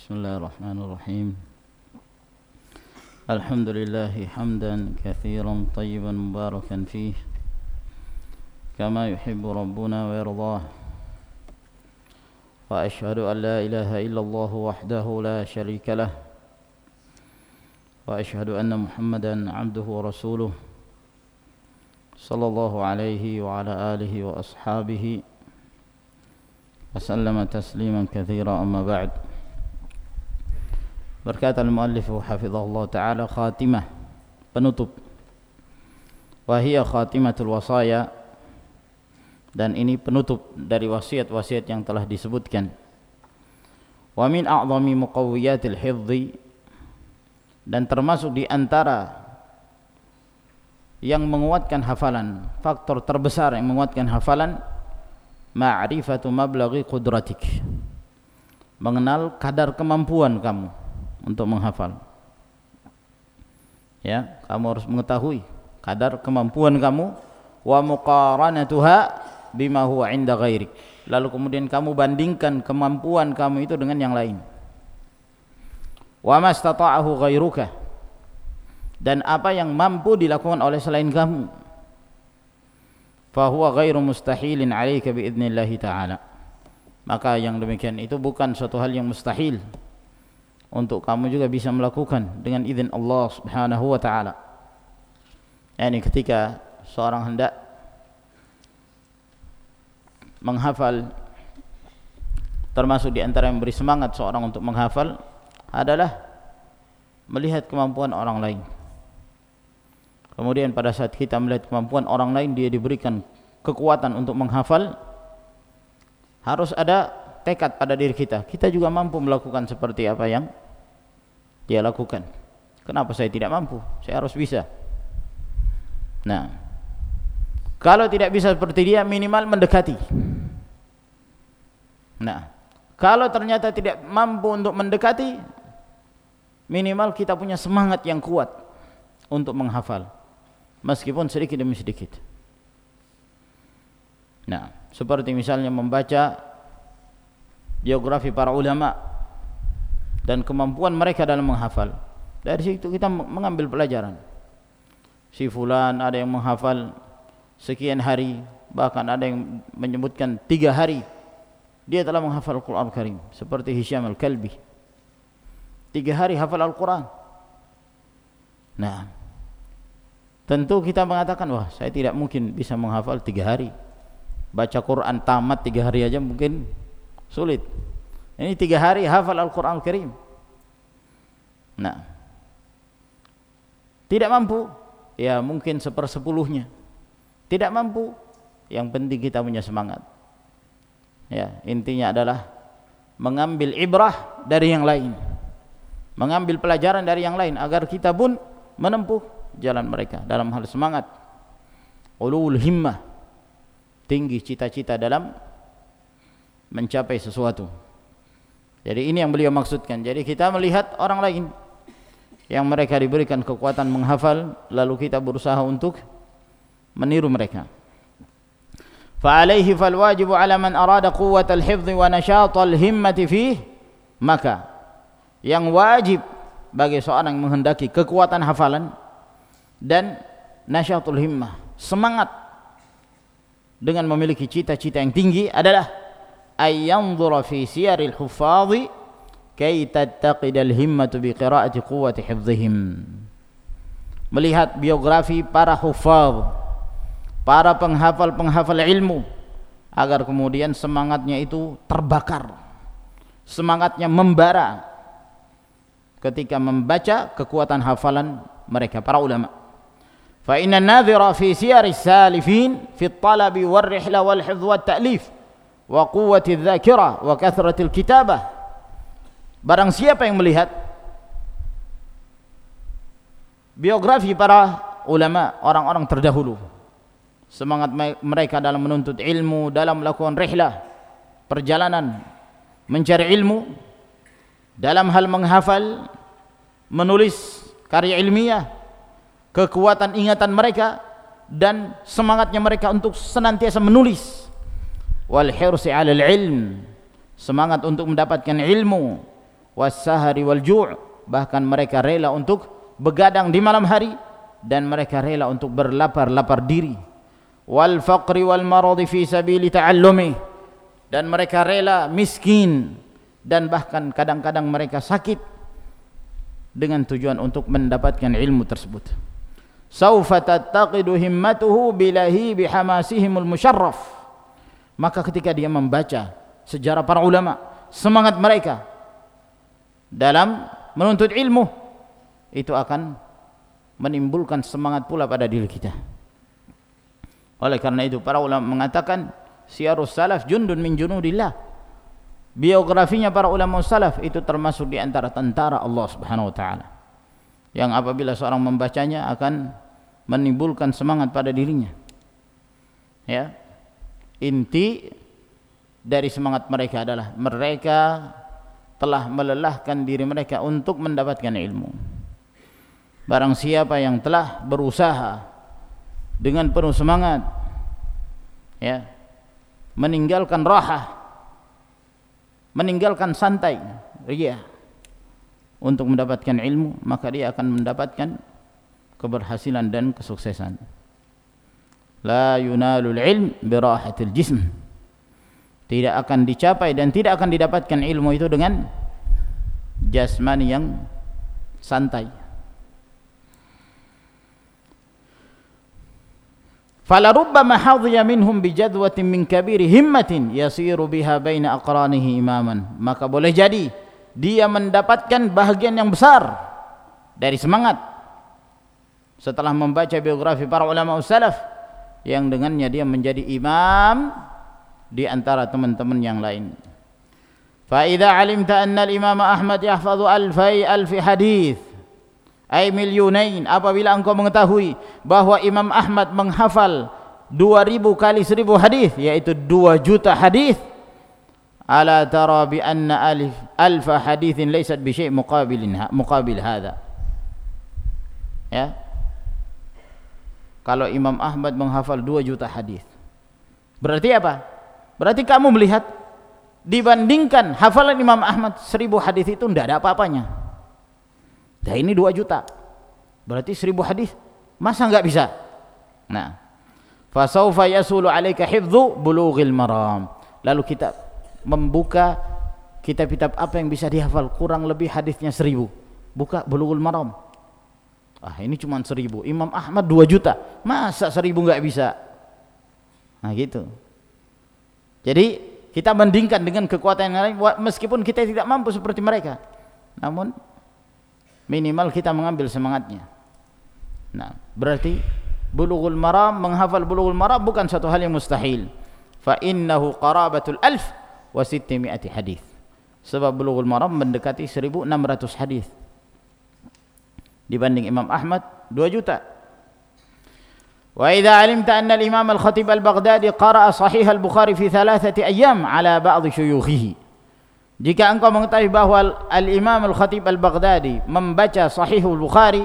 بسم الله الرحمن الرحيم الحمد لله حمدا كثيرا طيبا مباركا فيه كما يحب ربنا ويرضاه وأشهد أن لا إله إلا الله وحده لا شريك له وأشهد أن محمدا عبده ورسوله صلى الله عليه وعلى آله وأصحابه وسلم تسليما كثيرا أما بعد. Berkata al-muallif hafizahullah ta'ala, khatimah, penutup, wahiyya khatimatul wasaya, dan ini penutup dari wasiat-wasiat yang telah disebutkan. Wa min a'zami muqawwiyatil hifdzi, dan termasuk di antara yang menguatkan hafalan, faktor terbesar yang menguatkan hafalan, ma'rifatu mablaghi qudratik, mengenal kadar kemampuan kamu untuk menghafal. Ya, kamu harus mengetahui kadar kemampuan kamu, wa muqaranatuha bima huwa 'inda ghairik. Lalu kemudian kamu bandingkan kemampuan kamu itu dengan yang lain. Wa mastata'ahu ghairuka, dan apa yang mampu dilakukan oleh selain kamu, fa huwa ghairu mustahilin 'alaika bi idznillah ta'ala. Maka yang demikian itu bukan suatu hal yang mustahil untuk kamu juga bisa melakukan dengan izin Allah Subhanahu wa ta'ala. Yani ketika seorang hendak menghafal, termasuk di antara yang beri semangat seorang untuk menghafal adalah melihat kemampuan orang lain. Kemudian pada saat kita melihat kemampuan orang lain, dia diberikan kekuatan untuk menghafal, harus ada tekad pada diri kita, kita juga mampu melakukan seperti apa yang dia lakukan. Kenapa saya tidak mampu? Saya harus bisa. Nah, kalau tidak bisa seperti dia, minimal mendekati. Nah, kalau ternyata tidak mampu untuk mendekati, minimal kita punya semangat yang kuat untuk menghafal, meskipun sedikit demi sedikit. Nah, seperti misalnya membaca biografi para ulama dan kemampuan mereka dalam menghafal. Dari situ kita mengambil pelajaran. Si fulan ada yang menghafal sekian hari, bahkan ada yang menyebutkan 3 hari dia telah menghafal Al-Quran Al-Karim, seperti Hisham Al-Kalbi, 3 hari hafal Al-Quran. Nah, tentu kita mengatakan, wah, saya tidak mungkin bisa menghafal 3 hari. Baca Quran tamat 3 hari aja mungkin sulit. Ini 3 hari hafal Al-Quran Al-Karim. Nah, tidak mampu, ya mungkin 1/10-nya. Tidak mampu, yang penting kita punya semangat. Ya, intinya adalah mengambil ibrah dari yang lain, mengambil pelajaran dari yang lain, agar kita pun menempuh jalan mereka dalam hal semangat, ulul himmah, tinggi cita-cita dalam mencapai sesuatu. Jadi ini yang beliau maksudkan. Jadi kita melihat orang lain yang mereka diberikan kekuatan menghafal, lalu kita berusaha untuk meniru mereka. Fa'alaihi fal wajibu 'ala man arada quwwatal hifdzi wa nashatal himmati fihi, maka yang wajib bagi seorang yang menghendaki kekuatan hafalan dan nashatul himmah, semangat dengan memiliki cita-cita yang tinggi, adalah ayyanzura fi siyaril huffadhi kay tattaqidal himmatu bi qiraati quwwati hifdhihim. Melihat biografi para huffadh, para penghafal-penghafal ilmu, agar kemudian semangatnya itu terbakar, semangatnya membara ketika membaca kekuatan hafalan mereka para ulama. Fa inna an-nadhira fi siyaris salifin fi at-talabi war-rihla wal-hifdh wat-ta'lif wa quwwati dzakirah wa kathratil kitabah. Barang siapa yang melihat biografi para ulama, orang-orang terdahulu, semangat mereka dalam menuntut ilmu, dalam melakukan rihlah, perjalanan mencari ilmu, dalam hal menghafal, menulis karya ilmiah, kekuatan ingatan mereka dan semangatnya mereka untuk senantiasa menulis, wal hirsi 'alal ilm, semangat untuk mendapatkan ilmu, was-sahari wal-ju', bahkan mereka rela untuk begadang di malam hari dan mereka rela untuk berlapar-lapar diri, wal faqri wal maradi fi sabili ta'allumi, dan mereka rela miskin dan bahkan kadang-kadang mereka sakit dengan tujuan untuk mendapatkan ilmu tersebut. Saufa tattaqidu himmatuhu bilahi bihamasihimul musharraf, maka ketika dia membaca sejarah para ulama, semangat mereka dalam menuntut ilmu, itu akan menimbulkan semangat pula pada diri kita. Oleh karena itu para ulama mengatakan siyarus salaf jundun min junudillah, biografinya para ulama salaf itu termasuk di antara tentara Allah Subhanahu wa taala, yang apabila seorang membacanya akan menimbulkan semangat pada dirinya. Ya, inti dari semangat mereka adalah mereka telah melelahkan diri mereka untuk mendapatkan ilmu. Barang siapa yang telah berusaha dengan penuh semangat, ya, meninggalkan rahah, meninggalkan santai, ria, untuk mendapatkan ilmu, maka dia akan mendapatkan keberhasilan dan kesuksesan. La yunalul ilm birahatil jism, tidak akan dicapai dan tidak akan didapatkan ilmu itu dengan jasmani yang santai. Falarubbama hadhiya minhum bijadwatin min kabiri himmatin yasiru biha baina aqranihi imaman, maka boleh jadi dia mendapatkan bahagian yang besar dari semangat setelah membaca biografi para ulama salaf, yang dengannya dia menjadi imam di antara teman-teman yang lain. Fa idza alimta anna al-imam Ahmad yahfazu alfi hadis ay milyunain, apabila engkau mengetahui bahwa Imam Ahmad menghafal 2000 kali 1000 hadis, yaitu 2 juta hadis, ala tara bi anna alf haditsin laysat bi syai' muqabil hadha. Ya, kalau Imam Ahmad menghafal 2 juta hadis, berarti apa? Berarti kamu melihat dibandingkan hafalan Imam Ahmad 1000 hadis itu tidak ada apa-apanya. Dah ini 2 juta, berarti 1000 hadis, masa enggak bisa? Nah, fa sawfa yasulu 'alaika hifdzu bulughil maram, lalu kita membuka kitab-kitab apa yang bisa dihafal kurang lebih hadisnya 1000, buka Bulughul Maram. Ah, ini cuma 1000, Imam Ahmad 2 juta, masa 1000 enggak bisa? Nah gitu. Jadi kita bandingkan dengan kekuatan yang lain, meskipun kita tidak mampu seperti mereka, namun minimal kita mengambil semangatnya. Nah, berarti Bulughul Maram, menghafal Bulughul Maram bukan satu hal yang mustahil. Fa innahu qarabatul 1600 hadis. Sebab Bulughul Maram mendekati 1600 hadis. Dibanding Imam Ahmad 2 juta. Wa idza alimta anna al-Imam al-Khatib al-Baghdadi qara'a sahih al-Bukhari fi 3 ayyam ala ba'd syuyukhihi. Jika engkau mengetahui bahwa Al-Imam Al-Khatib Al-Baghdadi membaca Sahihul Bukhari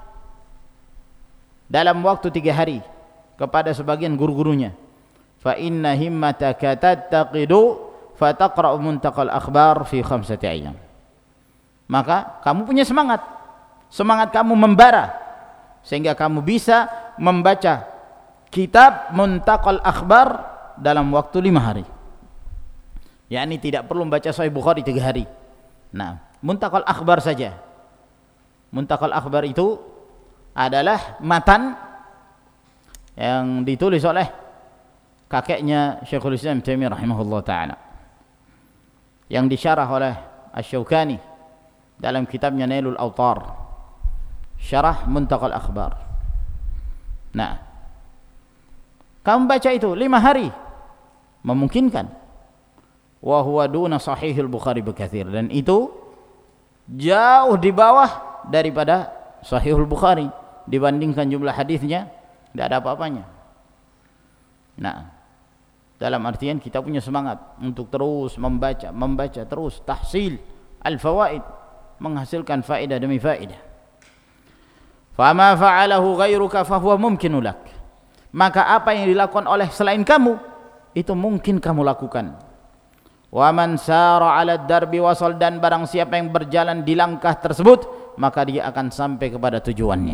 dalam waktu 3 hari kepada sebagian guru-gurunya, fa inna himmataka tattaqidu fa taqra'u muntaqal akhbar fi 5 ayyam, maka kamu punya semangat kamu membara sehingga kamu bisa membaca kitab Muntaqal Akhbar dalam waktu 5 hari. yakni tidak perlu membaca Sahih Bukhari 3 hari. Nah, Muntaqal Akhbar saja. Muntaqal Akhbar itu adalah matan yang ditulis oleh kakeknya Syekhul Islam Taimiyah rahimahullah ta'ala, yang disyarah oleh Asy-Syaukani dalam kitabnya Nailul Awtar, syarah Muntaqal Akhbar. Nah, kamu baca itu 5 hari memungkinkan. Wa huwa duna Sahihul Bukhari bikatsir, dan itu jauh di bawah daripada Sahihul Bukhari dibandingkan jumlah hadisnya, tidak ada apa-apanya. Nah, dalam artian kita punya semangat untuk terus membaca terus, tahsil al-fawaid, menghasilkan faedah demi faedah. Fama fa'alahu ghairuka fahuwa mumkinu lak, maka apa yang dilakukan oleh selain kamu itu mungkin kamu lakukan. Wa man sara 'ala ad-darbi wasal, dan barang siapa yang berjalan di langkah tersebut maka dia akan sampai kepada tujuannya.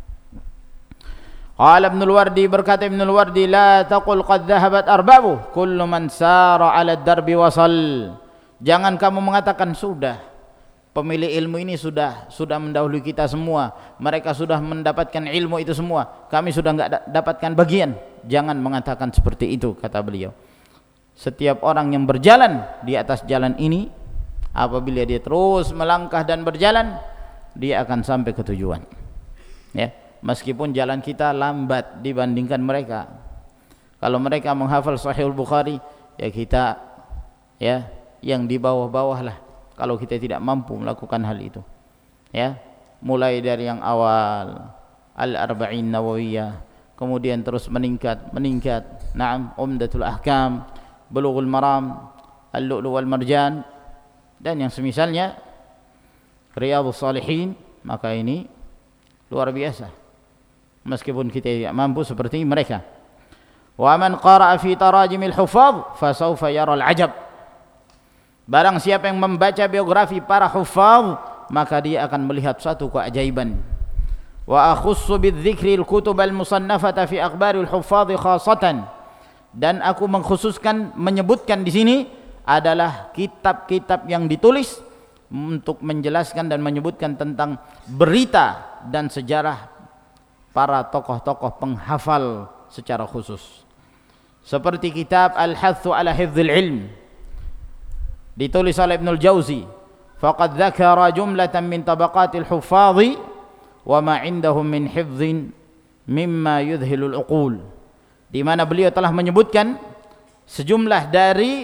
Qala Ibnu al-Wardi, berkata Ibnu al-Wardi, la taqul qad dhahabat arbabu, kullu man sara 'ala ad-darbi wasal. Jangan kamu mengatakan sudah pemilik ilmu ini sudah mendahului kita semua, mereka sudah mendapatkan ilmu itu semua, kami sudah enggak dapatkan bagian. Jangan mengatakan seperti itu, kata beliau. Setiap orang yang berjalan di atas jalan ini, apabila dia terus melangkah dan berjalan, dia akan sampai ke tujuan. Ya, meskipun jalan kita lambat dibandingkan mereka. Kalau mereka menghafal Sahih Bukhari, ya kita ya yang di bawah-bawah lah. Kalau kita tidak mampu melakukan hal itu, ya, mulai dari yang awal Al-Arba'in Nawawiyah, kemudian terus meningkat. Naam, Umdatul Ahkam, Bulughul Maram, Al-Lu'lu' wal Marjan, dan yang semisalnya, Riyadhus Shalihin. Maka ini luar biasa, meskipun kita tidak mampu seperti mereka. Wa man qara'a fi tarajimil hufadh fasawfa yara al-'ajab. Barang siapa yang membaca biografi para hufadh, maka dia akan melihat suatu keajaiban. Wa akhussu bidzikri al-kutub al-musannafata fi akhbaril hufadh khassatan. Dan aku mengkhususkan, menyebutkan di sini adalah kitab-kitab yang ditulis untuk menjelaskan dan menyebutkan tentang berita dan sejarah para tokoh-tokoh penghafal secara khusus. Seperti kitab Al-Hathu ala Hifdzil Ilm, ditulis oleh Ibnul Jauzi. Faqad dzakara jumlatan min tabaqatil huffadhi wa ma 'indahum min hifdzin mimma yudhilul uqul. Di mana beliau telah menyebutkan sejumlah dari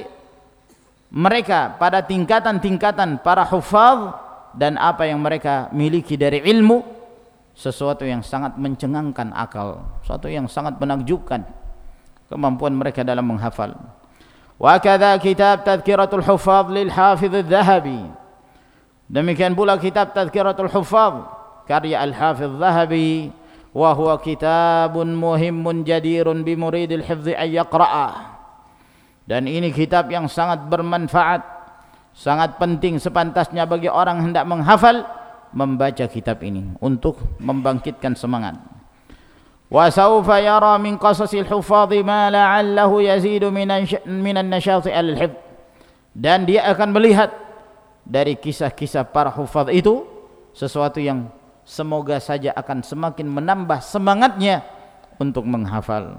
mereka pada tingkatan-tingkatan para hufadz dan apa yang mereka miliki dari ilmu, sesuatu yang sangat mencengangkan akal, sesuatu yang sangat menakjubkan kemampuan mereka dalam menghafal. Wa kadza kitab Tadhkiratul Huffadz lil Hafidz Adz-Dzahabi. Demikian pula kitab Tadhkiratul Huffadz karya Al-Hafidz Adz-Dzahabi, wa huwa kitabun muhimmun jadirun bi muridil hifdzi ay yaqra'ah. Dan ini kitab yang sangat bermanfaat, sangat penting, sepantasnya bagi orang hendak menghafal membaca kitab ini untuk membangkitkan semangat. Wa sawfa yara min qasasil hufadhi ma la'allahu yazidu minan nasyati al-hifdz. Dan dia akan melihat dari kisah-kisah para hufadz itu sesuatu yang semoga saja akan semakin menambah semangatnya untuk menghafal.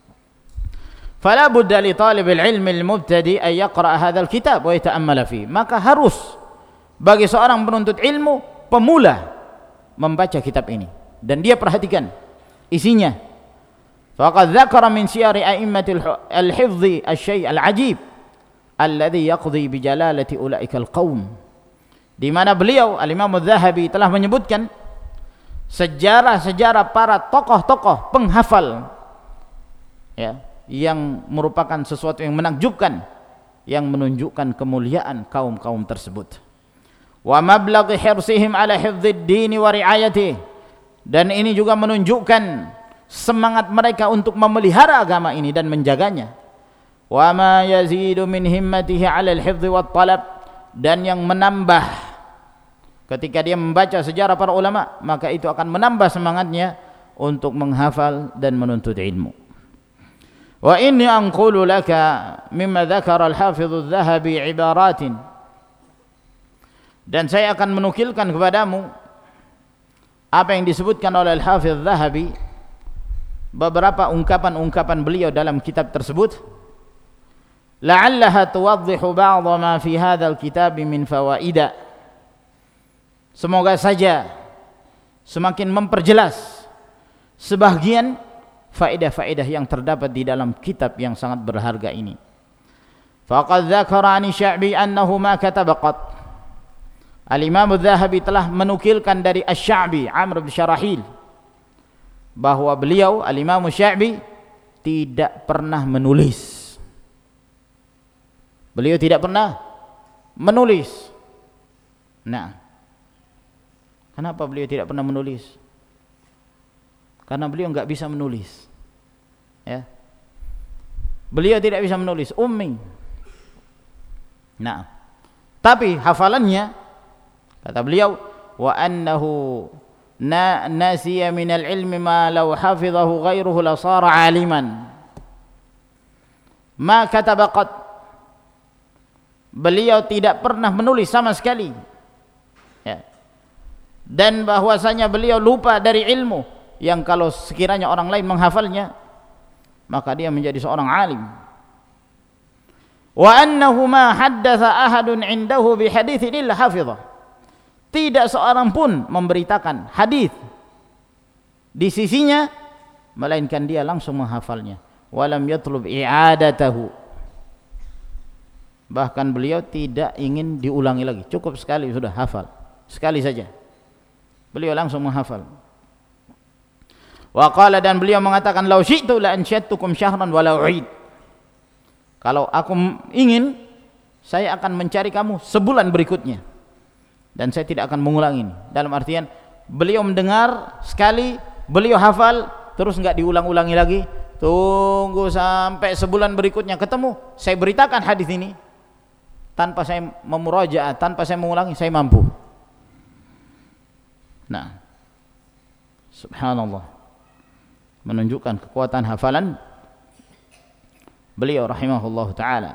Fala budda li talibil ilmi al-mubtadi an yaqra' hadzal kitab wa yata'ammala fi. Maka harus bagi seorang penuntut ilmu pemula membaca kitab ini dan dia perhatikan isinya. Faqad dzakara min siyari a'immatil al-hifdzi asy-syai' al-'ajib alladhi yaqdi bi jalalati ulaikal qaum. Di mana beliau Al-Imam Adz-Dzahabi telah menyebutkan sejarah-sejarah para tokoh-tokoh penghafal, ya, yang merupakan sesuatu yang menakjubkan, yang menunjukkan kemuliaan kaum-kaum tersebut. Wa mablaghi hirsihim ala hifdzid din wa ri'ayatihi. Dan ini juga menunjukkan semangat mereka untuk memelihara agama ini dan menjaganya. Wa ma yazidu min himmatihi ala al-hifdz wat talab. Dan yang menambah ketika dia membaca sejarah para ulama, maka itu akan menambah semangatnya untuk menghafal dan menuntut ilmu. Wa inni anqulu laka mimma dzakara al-Hafidz Adz-Dzahabi ibaratin. Dan saya akan menukilkan kepadamu apa yang disebutkan oleh Al-Hafidz Adz-Dzahabi, beberapa ungkapan-ungkapan beliau dalam kitab tersebut. La'allaha tuwaddihu ba'dha ma fi hadzal kitab min fawaida. Semoga saja semakin memperjelas sebagian faedah-faedah yang terdapat di dalam kitab yang sangat berharga ini. Faqad dzakara 'ani Sya'bi annahu ma kataba qat. Al-Imam Adz-Dzahabi telah menukilkan dari Asy-Sya'bi, Amr bin Syarahil, bahwa beliau Al-Imam Sya'bi tidak pernah menulis. Beliau tidak pernah menulis. Nah, kenapa beliau tidak pernah menulis? Karena beliau enggak bisa menulis. Ya. Beliau tidak bisa menulis, ummi. Nah, tapi hafalannya, kata beliau, wa annahu nasiya minal ilmi ma law hafizahu ghairuhu la sara aliman ma kataba qad. Beliau tidak pernah menulis sama sekali, ya. Dan bahwasanya beliau lupa dari ilmu yang kalau sekiranya orang lain menghafalnya maka dia menjadi seorang alim. Wa annahu ma haddatsa ahadun indahu bi haditsin illa hafizah. Tidak seorang pun memberitakan hadis di sisinya melainkan dia langsung menghafalnya. Walam yatlub i'adatahu. Bahkan beliau tidak ingin diulangi lagi, cukup sekali sudah hafal, sekali saja beliau langsung menghafal. Wa qala, dan beliau mengatakan, law syi'tu la ansyadtukum syahran wa la u'id. Kalau aku ingin, saya akan mencari kamu sebulan berikutnya dan saya tidak akan mengulangi ini. Dalam artian beliau mendengar sekali, beliau hafal, terus enggak diulang-ulangi lagi, tunggu sampai sebulan berikutnya ketemu, saya beritakan hadis ini tanpa saya memurajaah, tanpa saya mengulangi, saya mampu. Nah, subhanallah, menunjukkan kekuatan hafalan beliau rahimahullah ta'ala.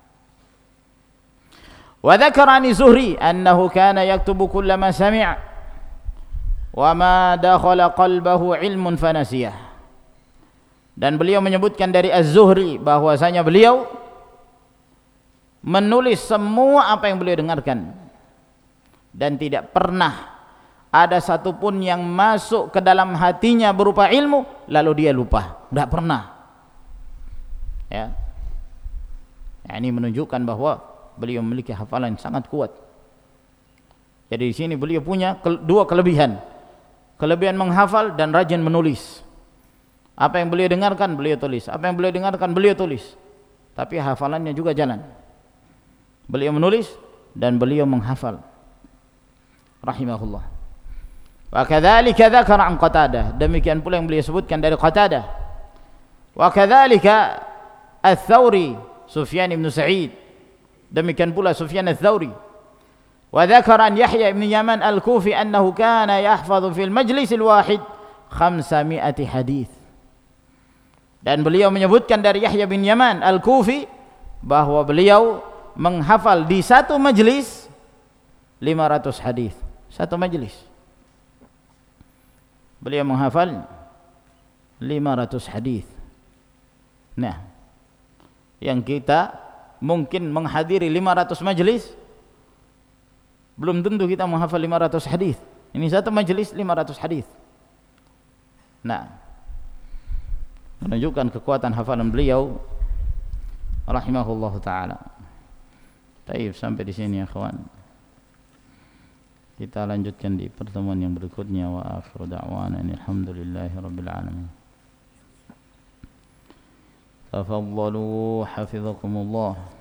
Wa dzakara an Zuhri annahu kana yaktubu kullama sami'a wa ma dakhala qalbahu ilmun fanasiyah. Dan beliau menyebutkan dari Az-Zuhri bahwasanya beliau menulis semua apa yang beliau dengarkan dan tidak pernah ada satupun yang masuk ke dalam hatinya berupa ilmu lalu dia lupa, tidak pernah, ya. Ini menunjukkan bahwa beliau memiliki hafalan yang sangat kuat. Jadi di sini beliau punya dua kelebihan menghafal dan rajin menulis. Apa yang beliau dengarkan beliau tulis, apa yang beliau dengarkan beliau tulis, tapi hafalannya juga jalan. Beliau menulis dan beliau menghafal rahimahullah. Wa kadzalika dzakara an Qatadah, demikian pula yang beliau sebutkan dari Qatadah. Wa kadzalika Ats-Tsauri, Sufyan bin Sa'id, demikian pula Sufyan Ats-Tsauri. Wa dzakara an Yahya bin Yaman Al-Kufi annahu kana yahfazu fil majlis al-wahid 500 hadits. Dan beliau menyebutkan dari Yahya bin Yaman Al-Kufi bahwa beliau menghafal di satu majlis 500 hadis. Satu majlis beliau menghafal 500 hadis. Nah, yang kita mungkin menghadiri 500 majlis belum tentu kita menghafal 500 hadis. Ini satu majlis 500 hadis. Nah, menunjukkan kekuatan hafalan beliau rahimahullahu taala. Baik, sampai di sini ya kawan. Kita lanjutkan di pertemuan yang berikutnya. Wa akhiru da'wana alhamdulillahirabbil alamin. Tafaddalu hafizakumullah.